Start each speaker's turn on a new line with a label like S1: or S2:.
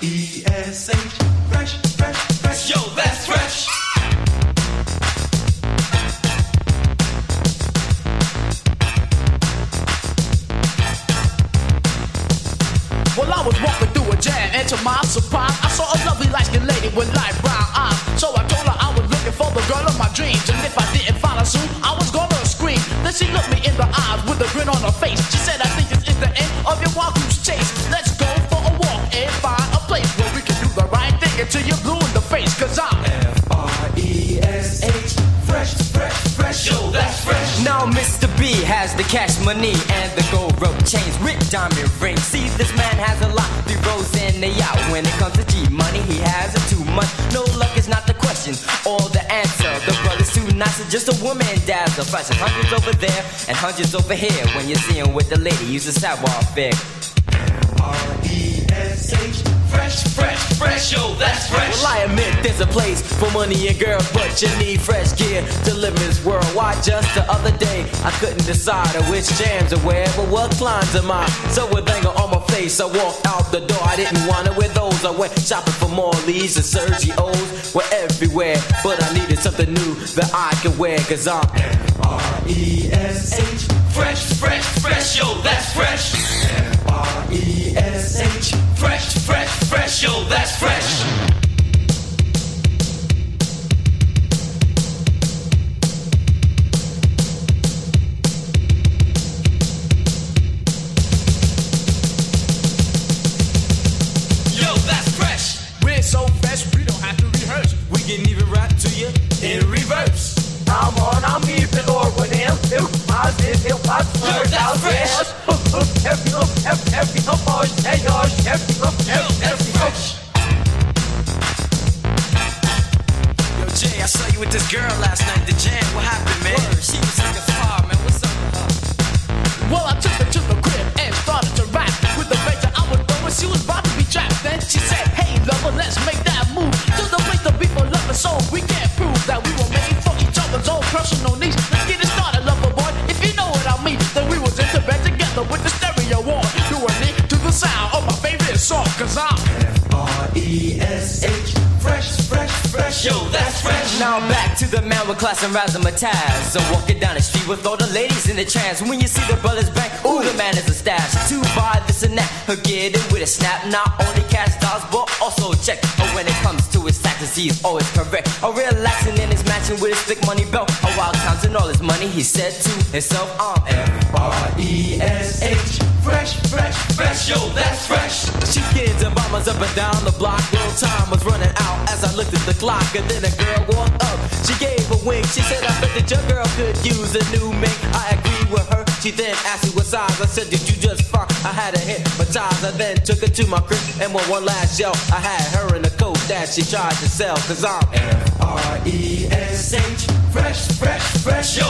S1: F-R-E-S-H. Fresh, fresh, fresh. Yo, that's fresh.
S2: Well, I was walking through a jam, and to my surprise, I saw a lovely light-skinned lady with light brown eyes. So I told her I was looking for the girl of my dreams, and if I didn't find her soon, I was gonna scream. Then she looked me in the eyes with a grin on her face. She said, I think this is the end of your wild goose chase. Let's go for a walk and find a place where we can do the right thing until you're blue in the face. Cause I'm
S1: F-R-E-S-H. Fresh, fresh, fresh. Yo, that's fresh.
S3: Now Mr. B has the cash money and the gold rope chains with diamond rings. See, this man has a lot, he rolls in the yacht. When it comes to G-money, he has it too much. No luck is not the question or the answer. The brother's too nice, it's just a woman dazzle. Flashing hundreds over there and hundreds over here. When you see him with the lady, use a savoir faire.
S1: F-R-E-S-H. Fresh, fresh, fresh. Yo, that's fresh.
S4: Well, I admit there's a place for money and girls, but you need fresh gear to live in this world. Why, just the other day, I couldn't decide on which jams to wear, but what climbs am I? So with anger on my face, I walked out the door. I didn't want to wear those. I went shopping for Morley's and Sergio's were everywhere, but I needed something new that I could wear, cause I'm
S1: F-R-E-S-H. Fresh, fresh, fresh. Yo, that's fresh. F-R-E-S-H. Fresh, fresh, fresh. Yo, that's fresh. Yo, that's fresh.
S2: we're so fresh, we don't have to rehearse.
S4: we can even rap to you
S1: In reverse.
S5: I'm on, I'm even over them. Eu faço, eu faço.
S1: Yo, that's fresh.
S2: Yo, that's fresh.
S4: Yo, Jay, I saw you with this girl last night, the jam. What happened, man? She was like a fire, man. What's up with her?
S2: Well, I took her to the crib and started to rap with the bass that I was throwing. She was about to be trapped. Then she said, hey, lover, let's make that move to the place to be for lovers, so we can prove that we were made for each other's own personal needs. Let's get it started, lover boy. If you know what I mean, then we was into bed together with the stereo on, doing it to the sound of my favorite song. Cause I'm
S1: F-R-E-S-H. Fresh, fresh, fresh. Yo, that's fresh.
S3: Now back to the man with class and razzmatazz. So walking down the street with all the ladies in the trance. When you see the brothers bang, ooh, the man is a stash. To buy this and that, he'll get it with a snap. Not only cash dollars, but also check. But when it comes to his taxes, he's always correct. A relaxing in his mansion with his thick money belt. A while counting all his money, he said to himself, I'm
S1: F-R-E-S-H. Fresh, fresh, fresh. Yo, that's fresh.
S4: She kids and mamas up and down the block. Little time was running out as I looked at the clock. And then a girl walked up, she gave a wink. She said, I bet that your girl could use a new mink. I agreed with her, she then asked me what size. I said, did you just fuck? I had her hypnotized. I then took her to my crib and with one last yell, I had her in a coat that she tried to sell. Cause I'm
S1: F-R-E-S-H. Fresh, fresh, fresh.